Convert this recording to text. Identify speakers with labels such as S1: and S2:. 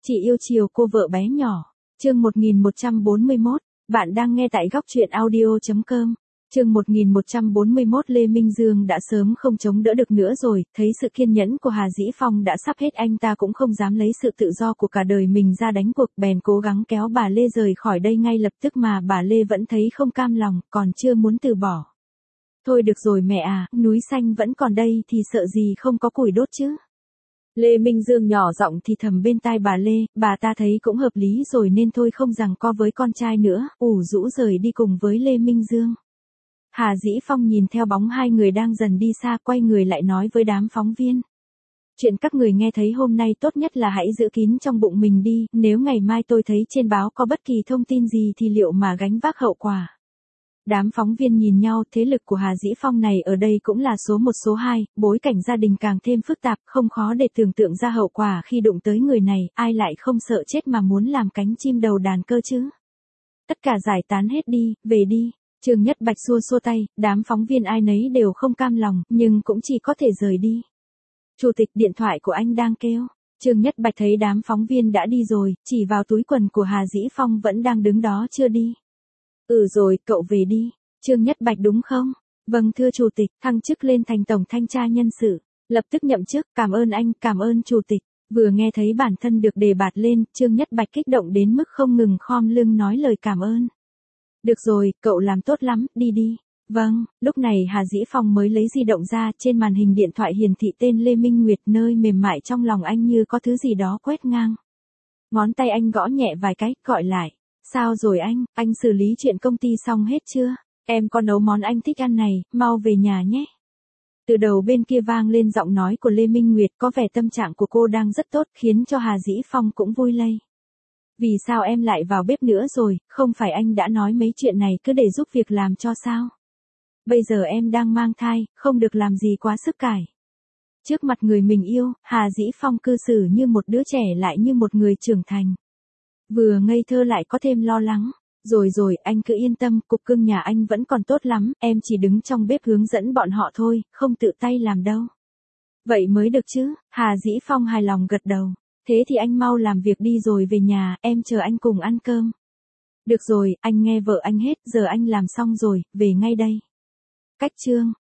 S1: Chị yêu chiều cô vợ bé nhỏ. Chương 1141, bạn đang nghe tại góc truyện audio.com. Chương 1141 Lê Minh Dương đã sớm không chống đỡ được nữa rồi, thấy sự kiên nhẫn của Hà Dĩ Phong đã sắp hết anh ta cũng không dám lấy sự tự do của cả đời mình ra đánh cuộc, bèn cố gắng kéo bà Lê rời khỏi đây ngay lập tức mà bà Lê vẫn thấy không cam lòng, còn chưa muốn từ bỏ. Thôi được rồi mẹ à, núi xanh vẫn còn đây thì sợ gì không có củi đốt chứ. Lê Minh Dương nhỏ giọng thì thầm bên tai bà Lê, bà ta thấy cũng hợp lý rồi nên thôi không giằng co với con trai nữa, ủ rũ rời đi cùng với Lê Minh Dương. Hà Dĩ Phong nhìn theo bóng hai người đang dần đi xa, quay người lại nói với đám phóng viên. Chuyện các người nghe thấy hôm nay tốt nhất là hãy giữ kín trong bụng mình đi, nếu ngày mai tôi thấy trên báo có bất kỳ thông tin gì thì liệu mà gánh vác hậu quả. Đám phóng viên nhìn nhau, thế lực của Hà Dĩ Phong này ở đây cũng là số 1 số 2, bối cảnh gia đình càng thêm phức tạp, không khó để tưởng tượng ra hậu quả khi đụng tới người này, ai lại không sợ chết mà muốn làm cánh chim đầu đàn cơ chứ. Tất cả giải tán hết đi, về đi. Trương Nhất Bạch xua xua tay, đám phóng viên ai nấy đều không cam lòng, nhưng cũng chỉ có thể rời đi. Chủ tịch, điện thoại của anh đang kêu. Trương Nhất Bạch thấy đám phóng viên đã đi rồi, chỉ vào túi quần của Hà Dĩ Phong vẫn đang đứng đó chưa đi. Rồi, cậu về đi. Trương Nhất Bạch đúng không? Vâng thưa chủ tịch, thăng chức lên thành tổng thanh tra nhân sự. Lập tức nhậm chức, cảm ơn anh, cảm ơn chủ tịch. Vừa nghe thấy bản thân được đề bạt lên, Trương Nhất Bạch kích động đến mức không ngừng khom lưng nói lời cảm ơn. Được rồi, cậu làm tốt lắm, đi đi. Vâng, lúc này Hà Dĩ Phong mới lấy di động ra, trên màn hình điện thoại hiển thị tên Lê Minh Nguyệt, nơi mềm mại trong lòng anh như có thứ gì đó quét ngang. Ngón tay anh gõ nhẹ vài cái, gọi lại. Sao rồi anh xử lý chuyện công ty xong hết chưa? Em có nấu món anh thích ăn này, mau về nhà nhé. Từ đầu bên kia vang lên giọng nói của Lê Minh Nguyệt, có vẻ tâm trạng của cô đang rất tốt, khiến cho Hà Dĩ Phong cũng vui lây. Vì sao em lại vào bếp nữa rồi, không phải anh đã nói mấy chuyện này cứ để giúp việc làm cho sao? Bây giờ em đang mang thai, không được làm gì quá sức cải. Trước mặt người mình yêu, Hà Dĩ Phong cư xử như một đứa trẻ lại như một người trưởng thành. Vừa ngây thơ lại có thêm lo lắng. Rồi, anh cứ yên tâm, cục cưng nhà anh vẫn còn tốt lắm, em chỉ đứng trong bếp hướng dẫn bọn họ thôi, không tự tay làm đâu. Vậy mới được chứ, Hà Dĩ Phong hài lòng gật đầu. Thế thì anh mau làm việc đi rồi về nhà, em chờ anh cùng ăn cơm. Được rồi, anh nghe vợ anh hết, giờ anh làm xong rồi, về ngay đây. Cách chương